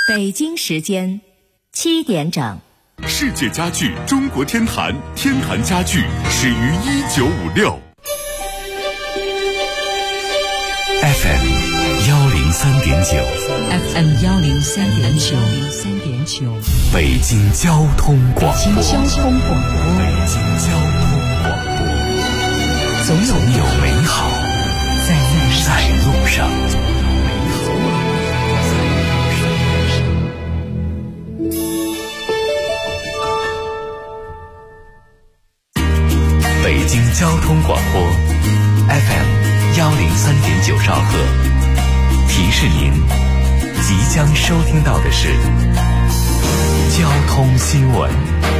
北京时间7点整。 世界家具中国天坛，天坛家具始于1956。FM 103.9 FM 103.9 北京交通广播。 北京交通广播。 总有美好在路上。北京交通广播 FM 103.9兆赫，提示您即将收听到的是交通新闻。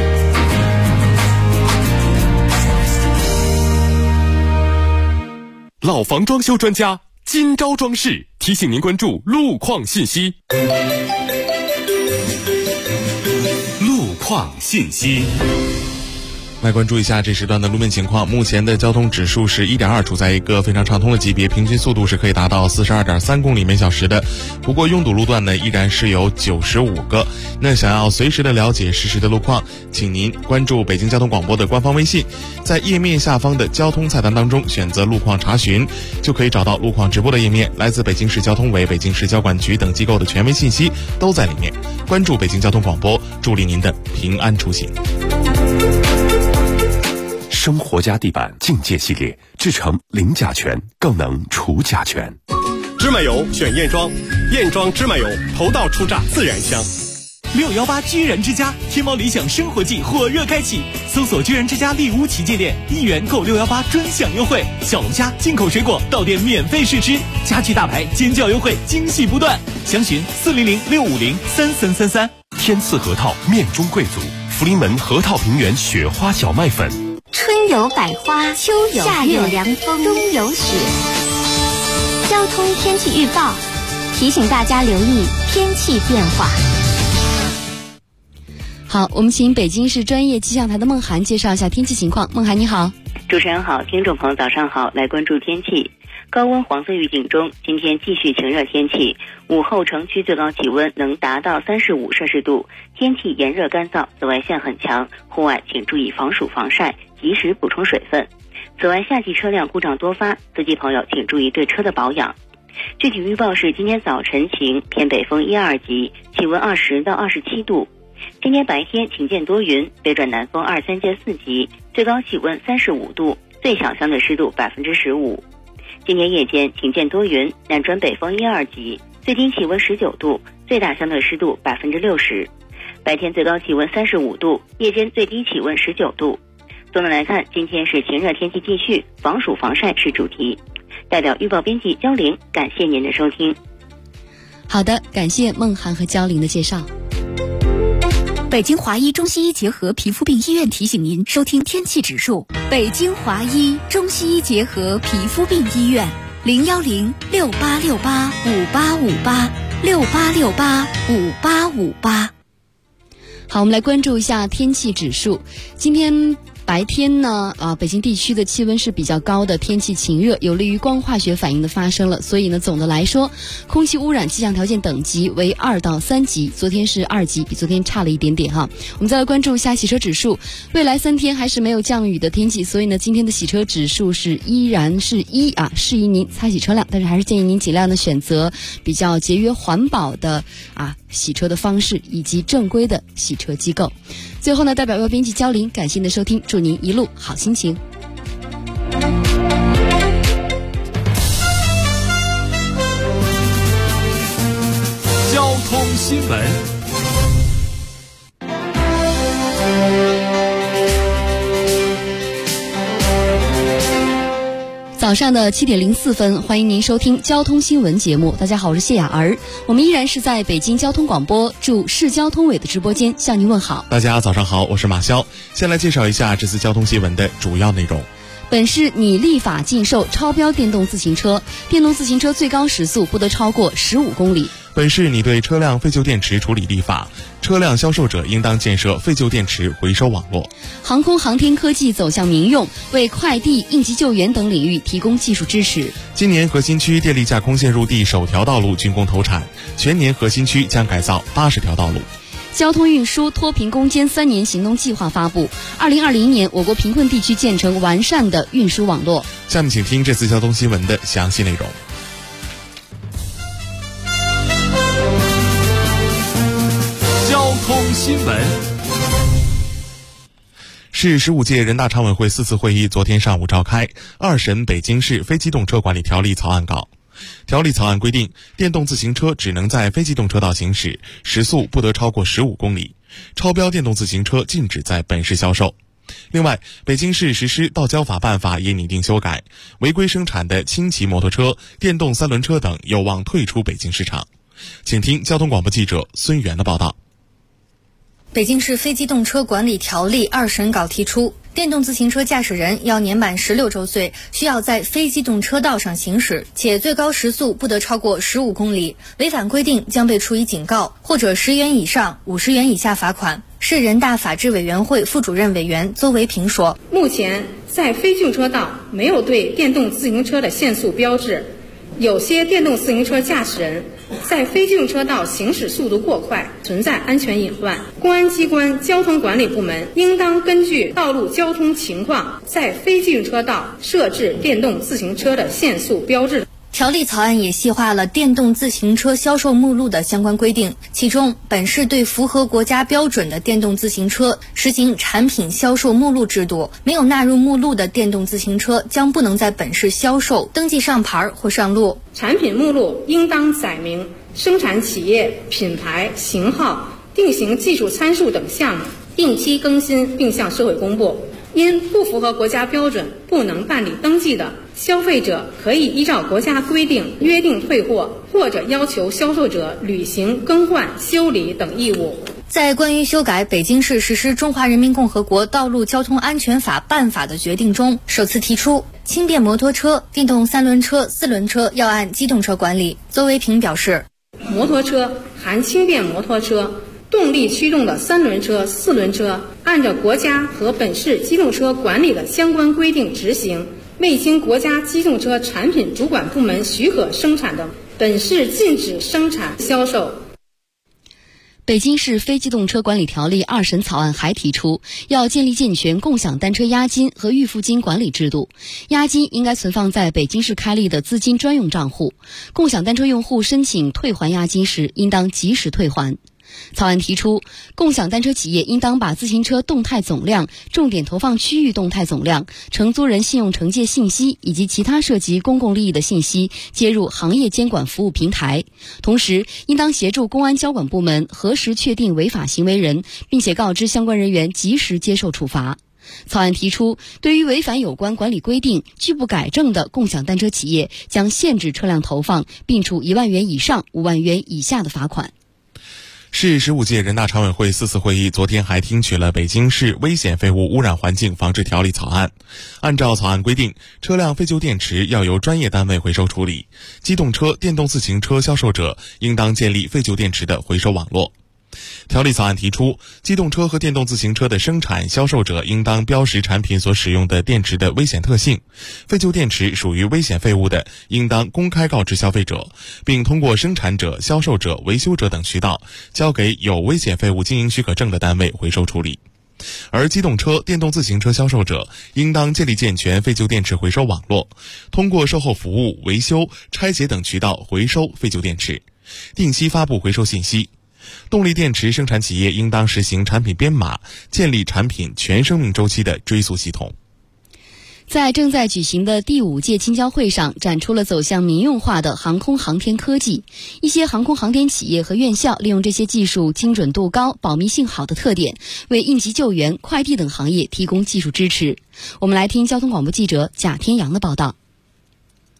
老房装修专家金招装饰提醒您关注路况信息。路况信息。 来关注一下这时段的路面情况。目前的交通指数是 1.2， 处在一个非常畅通的级别，平均速度是可以达到 42.3 公里每小时的。不过拥堵路段呢依然是有95个。那想要随时的了解实时的路况，请您关注北京交通广播的官方微信，在页面下方的交通菜单当中选择路况查询，就可以找到路况直播的页面。来自北京市交通委、北京市交管局等机构的权威信息都在里面。关注北京交通广播，助力您的平安出行。 生活家地板境界系列制成零甲醛，更能除甲醛。 芝麻油选燕庄，燕庄芝麻油头道出榨自然香。 618居然之家天猫理想生活季火热开启，搜索居然之家丽屋旗舰店，1元购618专享优惠，小龙虾进口水果到店免费试吃，家具大牌尖叫优惠惊喜不断，详询400-650-3333。 天赐核桃面中贵族，福临门核桃平原雪花小麦粉。 春有百花，秋有夏有凉风，冬有雪。交通天气预报提醒大家留意天气变化。 好，我们请北京市专业气象台的孟涵介绍一下天气情况。孟涵你好。 主持人好，听众朋友早上好，来关注天气。高温黄色预警中，今天继续晴热天气，午后城区最高气温能达到35摄氏度，天气炎热干燥，紫外线很强，户外请注意防暑防晒，及时补充水分。此外，夏季车辆故障多发，司机朋友请注意对车的保养。具体预报是今天早晨晴，偏北风1、2级，气温20到27度。今天白天晴见多云，北转南风2、3届4级，最高气温35度，最小相对湿度15%。今天夜间晴见多云，南转北风1、2级，最低气温19度，最大相对湿度60%。白天最高气温35度，夜间最低气温19度。总的来看，今天是晴热天气继续，防暑防晒是主题。代表预报编辑焦玲，感谢您的收听。 好的，感谢孟涵和焦玲的介绍。 北京华医中西医结合皮肤病医院提醒您收听天气指数。北京华医中西医结合皮肤病医院，010-6868-5858，6868-5858。 好，我们来关注一下天气指数。今天白天呢，北京地区的气温是比较高的，天气晴热，有利于光化学反应的发生了。所以呢，总的来说，空气污染气象条件等级为2到3级，昨天是2级，比昨天差了一点点哈。我们再来关注一下洗车指数，未来3天还是没有降雨的天气，所以呢，今天的洗车指数是依然是1啊，适宜您擦洗车辆，但是还是建议您尽量的选择比较节约环保的洗车的方式以及正规的洗车机构。最后呢，代表预报编辑焦玲，感谢您的收听，祝您一路好心情。 交通新闻。 早上的7点04分，欢迎您收听交通新闻节目。大家好，我是谢雅儿，我们依然是在北京交通广播驻市交通委的直播间向您问好。 大家早上好，我是马潇。先来介绍一下这次交通新闻的主要内容。 本市拟立法禁售超标电动自行车，电动自行车最高时速不得超过15公里。 本市拟对车辆废旧电池处理立法， 车辆销售者应当建设废旧电池回收网络。 航空航天科技走向民用，为快递、应急救援等领域提供技术支持。 今年核心区电力架空线入地首条道路竣工投产，全年核心区将改造80条道路。 交通运输脱贫攻坚3年行动计划发布，2020年我国贫困地区建成完善的运输网络。 下面请听这次交通新闻的详细内容。 交通新闻。 市15届人大常委会4次会议昨天上午召开，二审北京市非机动车管理条例草案稿。条例草案规定，电动自行车只能在非机动车道行驶，时速不得超过15公里，超标电动自行车禁止在本市销售。另外，北京市实施道交法办法也拟定修改，违规生产的轻骑摩托车、电动三轮车等有望退出北京市场。请听交通广播记者孙源的报道。 北京市非机动车管理条例二审稿提出，电动自行车驾驶人要年满16周岁，需要在非机动车道上行驶，且最高时速不得超过15公里，违反规定将被处以警告，或者10元以上50元以下罚款。市人大法制委员会副主任委员邹维平说， 目前在非机动车道没有对电动自行车的限速标志，有些电动自行车驾驶人在非机动车道行驶速度过快，存在安全隐患。公安机关交通管理部门应当根据道路交通情况，在非机动车道设置电动自行车的限速标志。 条例草案也细化了电动自行车销售目录的相关规定，其中本市对符合国家标准的电动自行车实行产品销售目录制度，没有纳入目录的电动自行车将不能在本市销售、登记上牌或上路。 产品目录应当载明生产企业、品牌、型号、定型技术参数等项目，定期更新并向社会公布。因不符合国家标准不能办理登记的，消费者可以依照国家规定约定退货，或者要求销售者履行更换、修理等义务。 在关于修改北京市实施《中华人民共和国道路交通安全法》办法的决定中，首次提出轻便摩托车、电动三轮车、四轮车要按机动车管理。邹维平表示， 摩托车含轻便摩托车、动力驱动的三轮车、四轮车，按照国家和本市机动车管理的相关规定执行，未经国家机动车产品主管部门许可生产的，本市禁止生产销售。 北京市非机动车管理条例二审草案还提出，要建立健全共享单车押金和预付金管理制度。押金应该存放在北京市开立的资金专用账户，共享单车用户申请退还押金时，应当及时退还。草案提出，共享单车企业应当把自行车动态总量、重点投放区域动态总量、承租人信用惩戒信息以及其他涉及公共利益的信息接入行业监管服务平台，同时应当协助公安交管部门核实确定违法行为人，并且告知相关人员及时接受处罚。草案提出，对于违反有关管理规定、拒不改正的共享单车企业，将限制车辆投放，并处1万元以上5万元以下的罚款。 市15届人大常委会4次会议昨天还听取了北京市危险废物污染环境防治条例草案。按照草案规定，车辆废旧电池要由专业单位回收处理，机动车、电动自行车销售者应当建立废旧电池的回收网络。条例草案提出，机动车和电动自行车的生产、销售者应当标识产品所使用的电池的危险特性，废旧电池属于危险废物的，应当公开告知消费者，并通过生产者、销售者、维修者等渠道，交给有危险废物经营许可证的单位回收处理。而机动车、电动自行车销售者应当建立健全废旧电池回收网络，通过售后服务、维修、拆解等渠道回收废旧电池，定期发布回收信息。动力电池生产企业应当实行产品编码，建立产品全生命周期的追溯系统。 在正在举行的第5届青交会上，展出了走向民用化的航空航天科技。一些航空航天企业和院校利用这些技术精准度高、保密性好的特点，为应急救援、快递等行业提供技术支持。我们来听交通广播记者贾天阳的报道。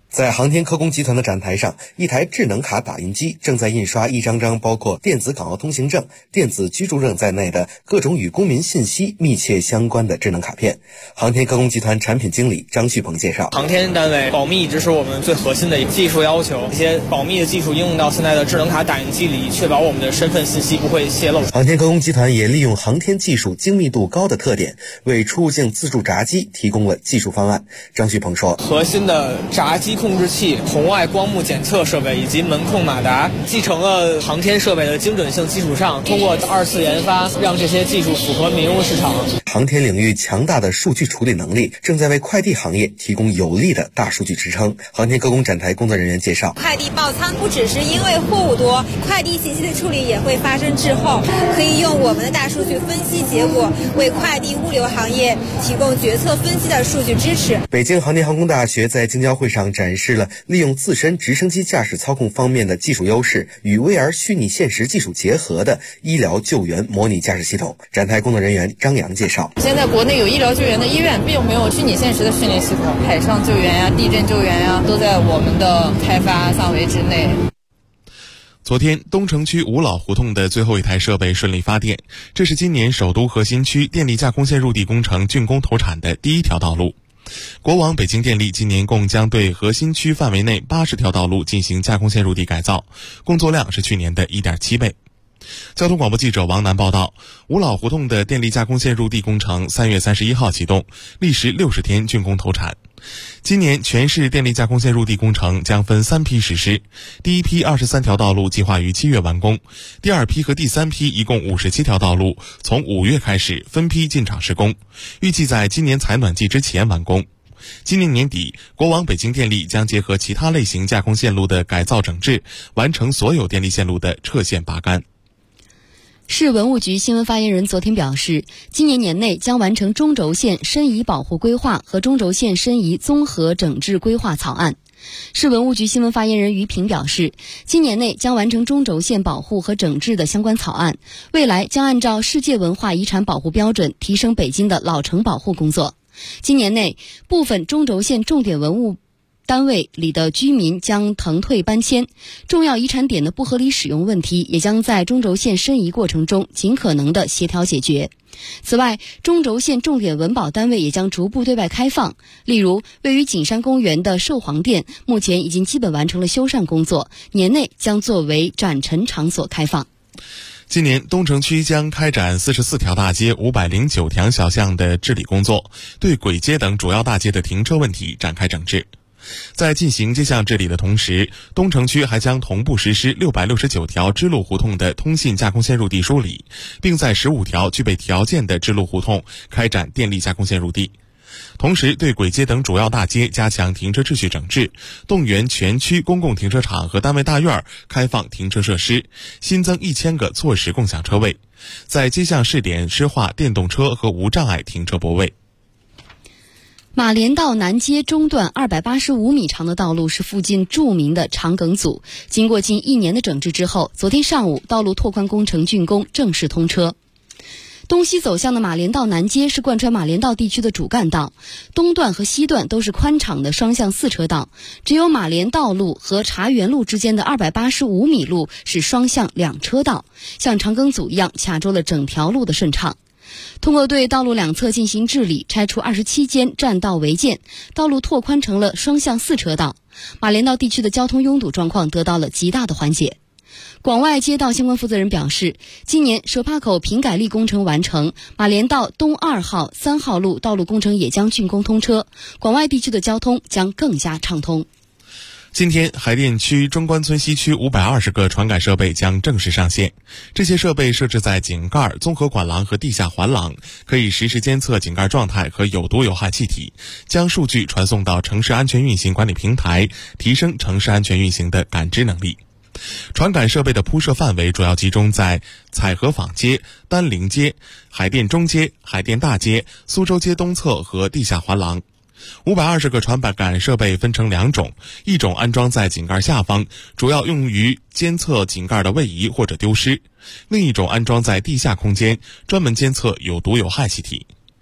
在航天科工集团的展台上，一台智能卡打印机正在印刷一张张包括电子港澳通行证、电子居住证在内的各种与公民信息密切相关的智能卡片。航天科工集团产品经理张旭鹏介绍， 航天单位保密一直是我们最核心的技术要求，这些保密的技术应用到现在的智能卡打印机里，确保我们的身份信息不会泄露。 航天科工集团也利用航天技术精密度高的特点，为出入境自助闸机提供了技术方案。张旭鹏说， 核心的闸机控制器、红外光幕检测设备以及门控马达，继承了航天设备的精准性基础上，通过2次研发，让这些技术符合民用市场。 航天领域强大的数据处理能力正在为快递行业提供有力的大数据支撑。航天科工展台工作人员介绍， 快递爆仓不只是因为货物多，快递信息的处理也会发生滞后，可以用我们的大数据分析结果，为快递物流行业提供决策分析的数据支持。 北京航天航空大学在经交会上展示了利用自身直升机驾驶操控方面的技术优势与 VR 虚拟现实技术结合的医疗救援模拟驾驶系统。展台工作人员张扬介绍， 现在国内有医疗救援的医院并没有虚拟现实的训练系统，海上救援呀、地震救援呀，都在我们的开发范围之内。 昨天，东城区五老胡同的最后一台设备顺利发电，这是今年首都核心区电力架空线入地工程竣工投产的第一条道路。国网北京电力今年共将对核心区范围内80条道路进行架空线入地改造，工作量是去年的1.7倍。交通广播记者王楠报道，五老胡同的电力架空线入地工程3月31号启动，历时60天竣工投产。今年全市电力架空线入地工程将分3批实施，第一批23条道路计划于7月完工，第2批和第3批一共57条道路从5月开始分批进场施工，预计在今年采暖季之前完工。今年年底，国网北京电力将结合其他类型架空线路的改造整治，完成所有电力线路的撤线拔干。 市文物局新闻发言人昨天表示，今年年内将完成中轴线申遗保护规划和中轴线申遗综合整治规划草案。市文物局新闻发言人于平表示，今年内将完成中轴线保护和整治的相关草案，未来将按照世界文化遗产保护标准提升北京的老城保护工作。今年内，部分中轴线重点文物单位里的居民将腾退搬迁，重要遗产点的不合理使用问题也将在中轴线申遗过程中尽可能的协调解决。此外，中轴线重点文保单位也将逐步对外开放，例如位于景山公园的寿皇殿目前已经基本完成了修缮工作，年内将作为展陈场所开放。 今年东城区将开展44条大街、509条小巷的治理工作，对轨街等主要大街的停车问题展开整治。在进行街巷治理的同时，东城区还将同步实施669条支路胡同的通信架空线入地梳理，并在15条具备条件的支路胡同开展电力架空线入地。同时，对轨街等主要大街加强停车秩序整治，动员全区公共停车场和单位大院开放停车设施，新增1000个错时共享车位，在街巷试点施划电动车和无障碍停车泊位。 马连道南街中段285米长的道路是附近著名的长梗阻，经过近1年的整治之后，昨天上午道路拓宽工程竣工，正式通车。东西走向的马连道南街是贯穿马连道地区的主干道，东段和西段都是宽敞的双向4车道，只有马连道路和茶园路之间的285米路是双向2车道，像长梗阻一样卡住了整条路的顺畅。通过对道路两侧进行治理，拆除27间占道违建，道路拓宽成了双向4车道，马连道地区的交通拥堵状况得到了极大的缓解。广外街道相关负责人表示，今年手帕口平改力工程完成，马连道东2号、3号路道路工程也将竣工通车，广外地区的交通将更加畅通。 今天，海淀区中关村西区520个传感设备将正式上线。这些设备设置在井盖、综合管廊和地下环廊，可以实时监测井盖状态和有毒有害气体，将数据传送到城市安全运行管理平台，提升城市安全运行的感知能力。传感设备的铺设范围主要集中在彩河坊街、丹陵街、海淀中街、海淀大街、苏州街东侧和地下环廊。520个传感设备分成2种，一种安装在井盖下方，主要用于监测井盖的位移或者丢失；另一种安装在地下空间，专门监测有毒有害气体。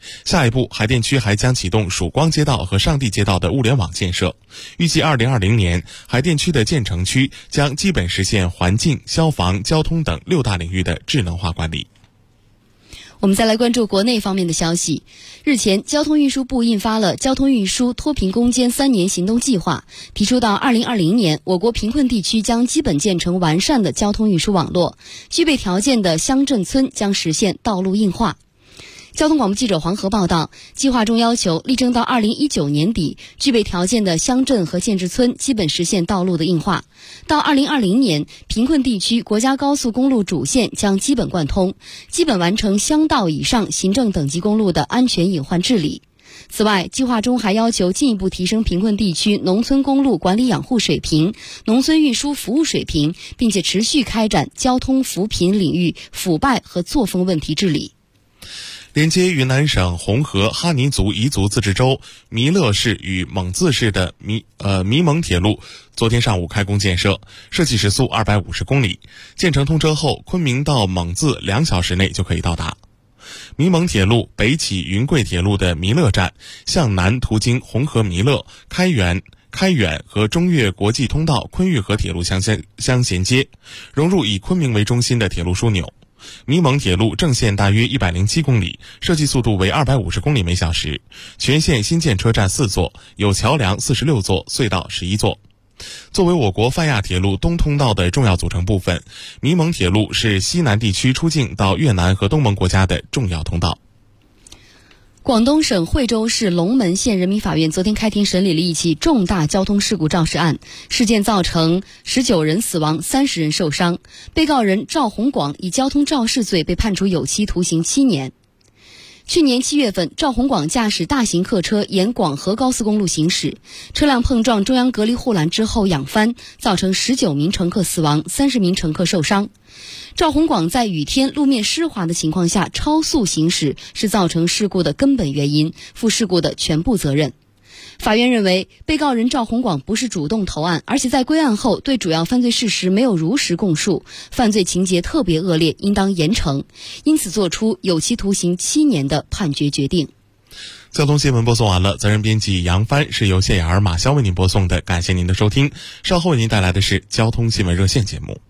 下一步，海淀区还将启动曙光街道和上地街道的物联网建设。预计2020年，海淀区的建成区将基本实现环境、消防、交通等6大领域的智能化管理。 我们再来关注国内方面的消息。日前，交通运输部印发了交通运输脱贫攻坚3年行动计划，提出到2020年，我国贫困地区将基本建成完善的交通运输网络，具备条件的乡镇村将实现道路硬化。交通广播记者黄河报道，计划中要求力争到2019年底，具备条件的乡镇和县治村基本实现道路的硬化。到2020年，贫困地区国家高速公路主线将基本贯通，基本完成乡道以上行政等级公路的安全隐患治理。此外，计划中还要求进一步提升贫困地区农村公路管理养护水平、农村运输服务水平，并且持续开展交通扶贫领域腐败和作风问题治理。 连接云南省红河哈尼族彝族自治州弥勒市与蒙自市的弥蒙铁路昨天上午开工建设，设计时速250公里，建成通车后，昆明到蒙自2小时内就可以到达。弥蒙铁路北起云贵铁路的弥勒站，向南途经红河弥勒、开远和中越国际通道昆玉河铁路相衔接，融入以昆明为中心的铁路枢纽。弥蒙铁路正线大约107公里，设计速度为250公里每小时，全线新建车站4座，有桥梁46座，隧道11座。作为我国泛亚铁路东通道的重要组成部分，弥蒙铁路是西南地区出境到越南和东盟国家的重要通道。 广东省惠州市龙门县人民法院昨天开庭审理了一起重大交通事故肇事案，事件造成19人死亡，30人受伤。被告人赵洪广以交通肇事罪被判处有期徒刑7年。去年7月份，赵洪广驾驶大型客车沿广河高速公路行驶，车辆碰撞中央隔离护栏之后仰翻，造成19名乘客死亡，30名乘客受伤。赵洪广在雨天路面湿滑的情况下超速行驶，是造成事故的根本原因，负事故的全部责任。法院认为，被告人赵洪广不是主动投案，而且在归案后对主要犯罪事实没有如实供述，犯罪情节特别恶劣，应当严惩，因此作出有期徒刑7年的判决决定。 交通新闻播送完了，责任编辑杨帆，是由谢雅儿、马潇为您播送的，感谢您的收听。稍后为您带来的是交通新闻热线节目。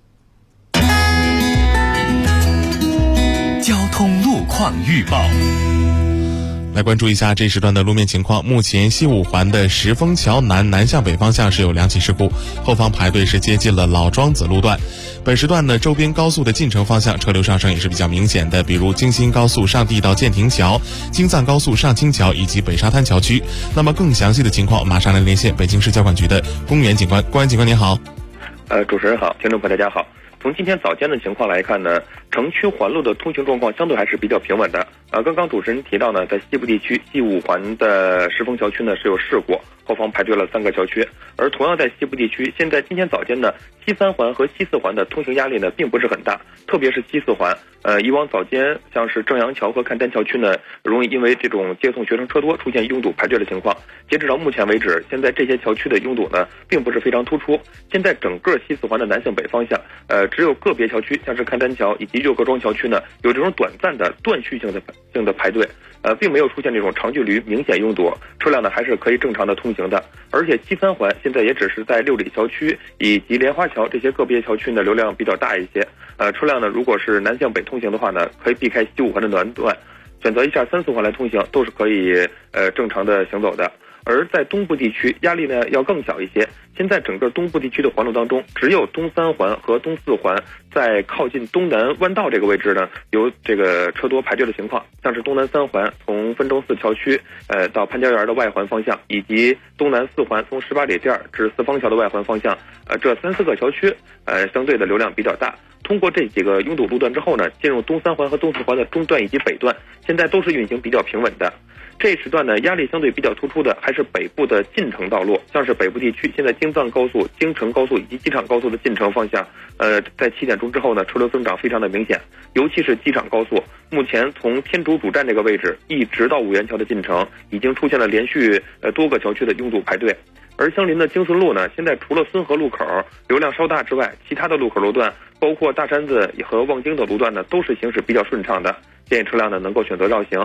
交通路况预报， 来关注一下这时段的路面情况。目前西五环的石峰桥南向北方向是有2起事故，后方排队是接近了老庄子路段。本时段呢，周边高速的进城方向车流上升也是比较明显的，比如京新高速上地到建亭桥、京藏高速上清桥以及北沙滩桥区。那么更详细的情况，马上来连线北京市交管局的公园警官。公安警官您好。 主持人好，听众朋友大家好。从今天早间的情况来看呢，城区环路的通行状况相对还是比较平稳的。刚刚主持人提到呢，在西部地区西五环的石峰桥区呢是有事故，后方排队了3个桥区。而同样在西部地区，现在今天早间呢，西3环和西4环的通行压力呢并不是很大，特别是西4环。以往早间像是正阳桥和赣丹桥区呢，容易因为这种接送学生车多出现拥堵排队的情况。截止到目前为止，现在这些桥区的拥堵呢并不是非常突出。现在整个西4环的南向北方向，只有个别桥区，像是赣丹桥以及右各庄桥区呢，有这种短暂的断续性的排队，并没有出现这种长距离明显拥堵，车辆呢还是可以正常的通行的。而且西3环现在也只是在六里桥区以及莲花桥这些个别桥区呢流量比较大一些，车辆呢如果是南向北通行的话呢，可以避开西5环的南段，选择一下3、4环来通行，都是可以正常的行走的。而在东部地区压力呢要更小一些，现在整个东部地区的环路当中，只有东3环和东4环在靠近东南弯道这个位置呢有这个车多排队的情况，像是东南3环从分钟寺桥区到潘家园的外环方向，以及东南4环从18里店至四方桥的外环方向，这3、4个桥区相对的流量比较大。通过这几个拥堵路段之后呢，进入东3环和东4环的中段以及北段现在都是运行比较平稳的。这时段呢，压力相对比较突出的还是北部的进城道路，像是北部地区现在京藏高速、京承高速以及机场高速的进城方向，在7点钟之后呢，车流增长非常的明显，尤其是机场高速，目前从天竺主站这个位置一直到五元桥的进城，已经出现了连续多个桥区的拥堵排队。而相邻的京顺路呢，现在除了孙河路口流量稍大之外，其他的路口路段，包括大山子和望京的路段呢，都是行驶比较顺畅的，建议车辆呢能够选择绕行。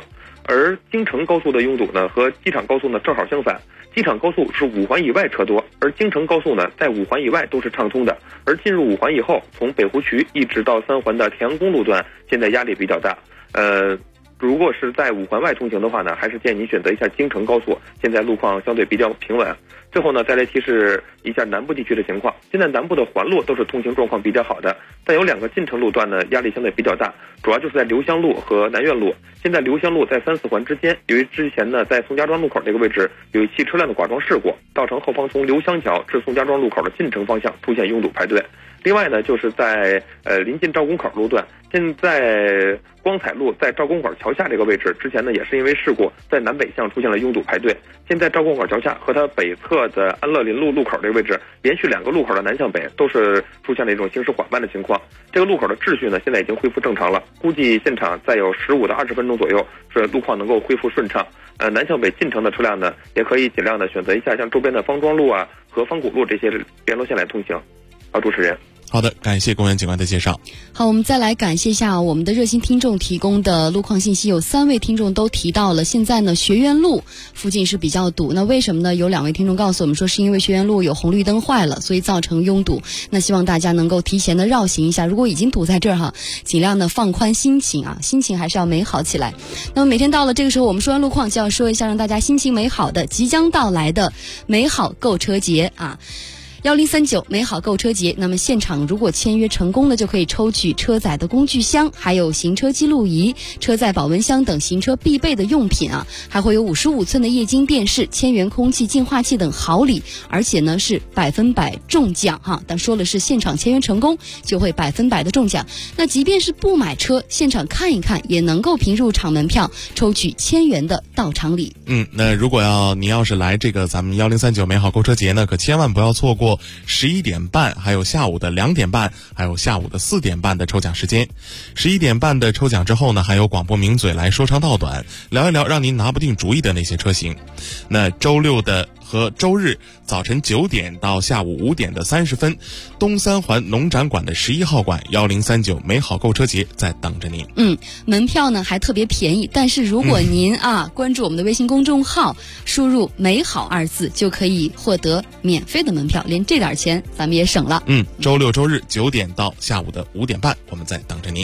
而京承高速的拥堵呢和机场高速呢正好相反，机场高速是5环以外车多，而京承高速呢在5环以外都是畅通的。而进入5环以后，从北湖区一直到3环的田阳公路段，现在压力比较大。如果是在5环外通行的话呢，还是建议您选择一下京承高速，现在路况相对比较平稳。最后呢，再来提示一下南部地区的情况。现在南部的环路都是通行状况比较好的，但有2个进城路段呢压力相对比较大，主要就是在刘湘路和南苑路。现在刘湘路在3、4环之间，由于之前呢在宋家庄路口这个位置有一汽车辆的剐撞事故，造成后方从刘湘桥至宋家庄路口的进城方向出现拥堵排队。另外呢，就是在临近赵公口路段，现在光彩路在赵公口桥下这个位置，之前呢也是因为事故在南北向出现了拥堵排队。现在赵公口桥下和它北侧的安乐林路路口这个位置，连续2个路口的南向北都是出现了一种行驶缓慢的情况。这个路口的秩序呢现在已经恢复正常了，估计现场再有15到20分钟左右，是路况能够恢复顺畅。南向北进城的车辆呢，也可以尽量的选择一下像周边的方庄路啊和方古路这些联络线来通行。主持人。 好的，感谢公园警官的介绍。 好，我们再来感谢一下我们的热心听众提供的路况信息。有3位听众都提到了，现在呢学院路附近是比较堵。那为什么呢？有2位听众告诉我们说，是因为学院路有红绿灯坏了，所以造成拥堵。那希望大家能够提前的绕行一下。如果已经堵在这儿哈，尽量的放宽心情啊，心情还是要美好起来。那么每天到了这个时候，我们说完路况就要说一下让大家心情美好的即将到来的美好购车节啊。1039美好购车节，那么现场如果签约成功的，就可以抽取车载的工具箱，还有行车记录仪、车载保温箱等行车必备的用品啊，还会有55寸的液晶电视、千元空气净化器等好礼，而且呢是100%中奖哈。但说了是现场签约成功就会100%的中奖，那即便是不买车，现场看一看也能够凭入场门票抽取1000元的到场礼。 那如果你要是来这个咱们1039美好购车节呢，可千万不要错过11点半，还有下午的2点半，还有下午的4点半的抽奖时间。11点半的抽奖之后呢，还有广播名嘴来说长道短，聊一聊让您拿不定主意的那些车型。那周六的和周日早晨9点到下午5点的30分，东3环农展馆的11号馆1039美好购车节在等着您。 门票呢还特别便宜，但是如果您关注我们的微信公众号，输入美好2字就可以获得免费的门票，连这点钱咱们也省了。 周六周日9点到下午的5点半，我们在等着您。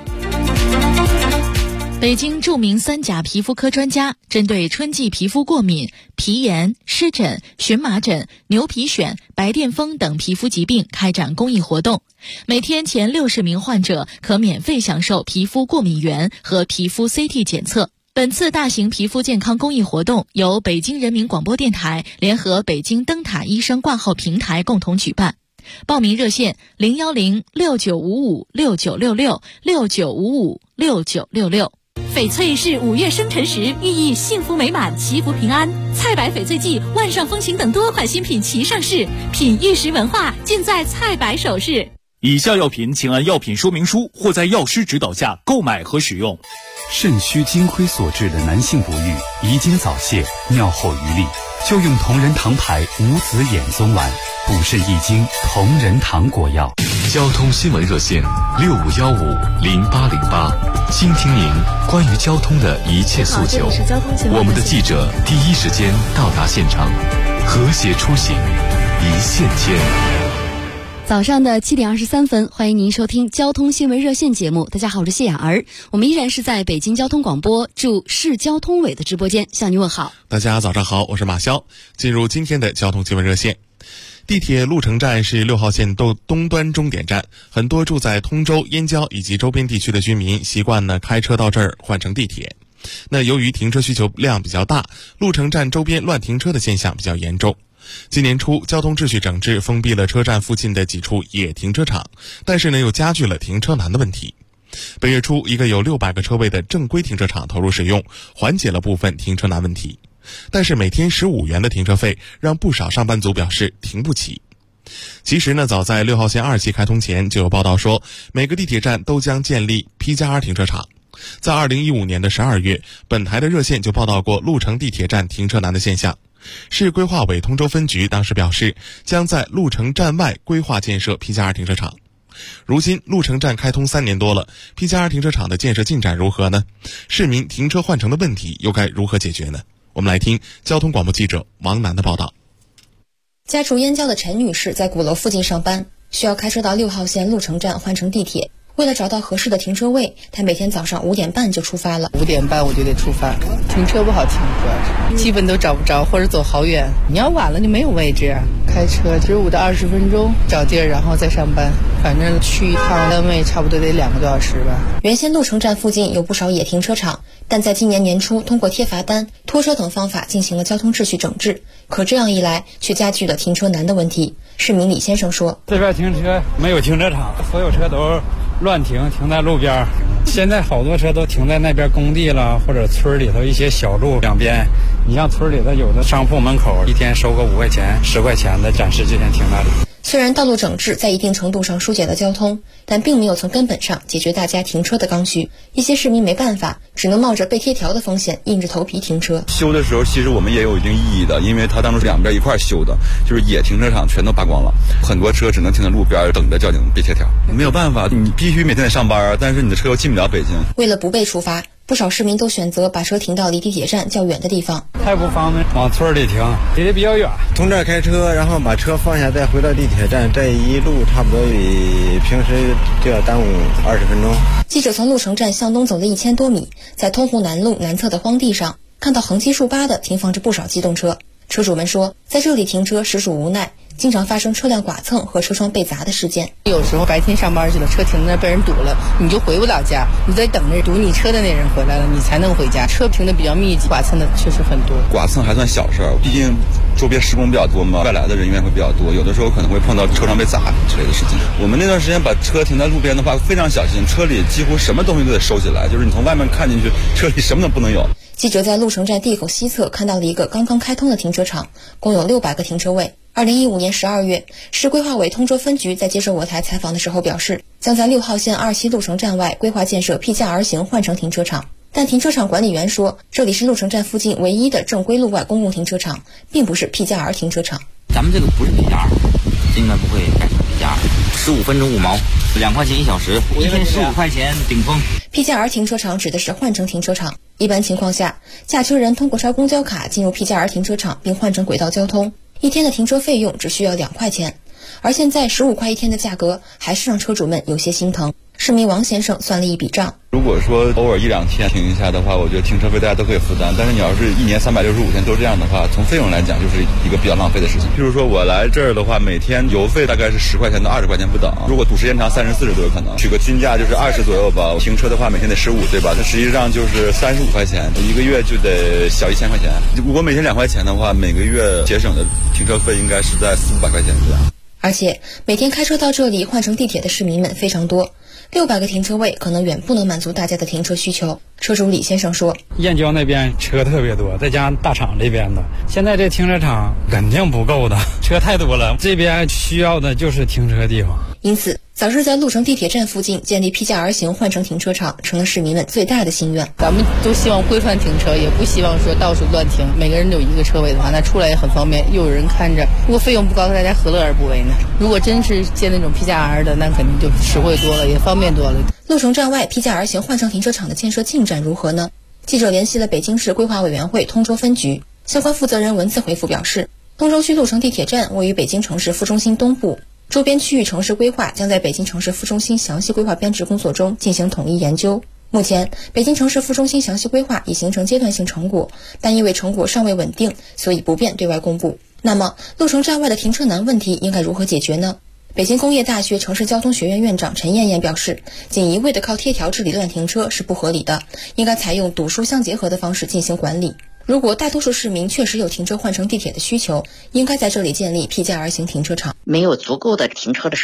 北京著名3甲皮肤科专家针对春季皮肤过敏、皮炎、湿疹、荨麻疹、牛皮癣、白癜风等皮肤疾病开展公益活动，每天前60名患者可免费享受皮肤过敏原和皮肤 CT 检测。本次大型皮肤健康公益活动由北京人民广播电台联合北京灯塔医生挂号平台共同举办。报名热线010-6955-6966 翡翠是5月生辰时，寓意幸福美满、祈福平安。菜百翡翠季、万上风情等多款新品齐上市，品玉石文化尽在菜百首饰。 以下药品请按药品说明书或在药师指导下购买和使用。 肾虚金亏所致的男性不育、遗精早泄、尿后余力，就用同仁堂牌无子衍宗丸，补肾益精，同仁堂果药。 交通新闻热线65150808，倾听您关于交通的一切诉求。我们的记者第一时间到达现场，和谐出行，一线牵。 早上的7点23分，欢迎您收听交通新闻热线节目。大家好，我是谢雅儿，我们依然是在北京交通广播驻市交通委的直播间向您问好。 大家早上好，我是马潇。进入今天的交通新闻热线。地铁鹿城站是6号线东端终点站，很多住在通州、燕郊以及周边地区的居民习惯呢开车到这儿换乘地铁。那由于停车需求量比较大，鹿城站周边乱停车的现象比较严重。今年初，交通秩序整治封闭了车站附近的几处野停车场，但是呢又加剧了停车难的问题。本月初，一个有600个车位的正规停车场投入使用，缓解了部分停车难问题。但是每天15元的停车费让不少上班族表示停不起。其实呢，早在6号线2期开通前就有报道说，每个地铁站都将建立 P+R 停车场。在2015年的12月，本台的热线就报道过鹿城地铁站停车难的现象。市规划委通州分局当时表示，将在鹿城站外规划建设 P+R 停车场。 如今鹿城站开通3年多了， P+2 停车场的建设进展如何呢？市民停车换乘的问题又该如何解决呢？我们来听交通广播记者王楠的报道。 家住燕郊的陈女士在鼓楼附近上班，需要开车到6号线鹿城站换乘地铁。为了找到合适的停车位，她每天早上5点半就出发了。 5点半我就得出发，停车不好停，主要是基本都找不着，或者走好远。你要晚了就没有位置。开车15到20分钟找地儿，然后再上班。反正去一趟单位差不多得2个多小时吧。 原先鹿城站附近有不少野停车场，但在今年年初通过贴罚单、拖车等方法进行了交通秩序整治，可这样一来却加剧了停车难的问题。市民李先生说：“ 这边停车没有停车场，所有车都乱停在路边。现在好多车都停在那边工地了，或者村里头一些小路两边。你像村里的有的商铺门口，一天收个5块钱、10块钱的，暂时就先停那里。” 虽然道路整治在一定程度上疏解了交通，但并没有从根本上解决大家停车的刚需。一些市民没办法，只能冒着被贴条的风险，硬着头皮停车。 修的时候，其实我们也有一定意义的，因为它当初是两边一块修的，就是野停车场全都扒光了，很多车只能停在路边等着交警别贴条。没有办法，你必须每天得上班，但是你的车又进不了北京。 为了不被处罚，不少市民都选择把车停到离地铁站较远的地方。 太不方便，往村里停，离得比较远。 从这儿开车，然后把车放下，再回到地铁站，这一路差不多比平时就要耽误20分钟。 记者从鹿城站向东走了1000多米，在通湖南路南侧的荒地上，看到横七竖八的停放着不少机动车。车主们说，在这里停车实属无奈，经常发生车辆剐蹭和车窗被砸的事件。 有时候白天上班去了，车停在那被人堵了，你就回不了家，你得等着堵你车的那人回来了，你才能回家。车停的比较密集，剐蹭的确实很多。 剐蹭还算小事儿，毕竟周边施工比较多嘛，外来的人员会比较多，有的时候可能会碰到车窗被砸之类的事情。我们那段时间把车停在路边的话，非常小心，车里几乎什么东西都得收起来，就是你从外面看进去，车里什么都不能有。 记者在鹿城站地口西侧看到了一个刚刚开通的停车场，共有600个停车位。2015年12月，市规划委通州分局在接受我台采访的时候表示，将在6号线2期鹿城站外规划建设 P+R 型换乘停车场。但停车场管理员说，这里是鹿城站附近唯一的正规路外公共停车场，并不是 P+R 停车场。 咱们这个不是 P+R， 应该不会改成 P+R。15分钟5毛，2块钱1小时，一天15块钱顶峰。 P+R 停车场指的是换乘停车场。一般情况下，驾车人通过刷公交卡进入 P+R 停车场并换乘轨道交通，一天的停车费用只需要2块钱。而现在15块一天的价格，还是让车主们有些心疼。市民王先生算了一笔账， 如果说偶尔1、2天停一下的话，我觉得停车费大家都可以负担。但是你要是1年365天都这样的话，从费用来讲就是一个比较浪费的事情。譬如说我来这儿的话，每天油费大概是10块钱到20块钱不等，如果堵时间长30、40都有可能。取个均价就是20左右吧，停车的话每天得15，对吧？那实际上就是35块钱，一个月就得小1000块钱。如果每天2块钱的话，每个月节省的停车费应该是在400-500块钱这样。 而且每天开车到这里换乘地铁的市民们非常多，600个停车位可能远不能满足大家的停车需求。车主李先生说， 燕郊那边车特别多，再加上大厂这边的，现在这停车场肯定不够的，车太多了，这边需要的就是停车地方。 因此早日在鹿城地铁站附近建立 P+R 型换乘停车场成了市民们最大的心愿。 咱们都希望规范停车，也不希望说到处乱停，每个人都有一个车位的话，那出来也很方便，又有人看着。如果费用不高，大家何乐而不为呢？如果真是建那种 P+R 的，那肯定就实惠多了，也方便多了。 鹿城站外 P+R 型换乘停车场的建设进展如何呢？记者联系了北京市规划委员会通州分局，相关负责人文字回复表示，通州区鹿城地铁站位于北京城市副中心东部，周边区域城市规划将在北京城市副中心详细规划编制工作中进行统一研究。目前，北京城市副中心详细规划已形成阶段性成果，但因为成果尚未稳定，所以不便对外公布。那么，鹿城站外的停车难问题应该如何解决呢？北京工业大学城市交通学院院长陈艳艳表示，仅一味的靠贴条治理乱停车是不合理的，应该采用堵疏相结合的方式进行管理。如果大多数市民确实有停车换乘地铁的需求，应该在这里建立 P+R 型停车场。 没有足够的停车的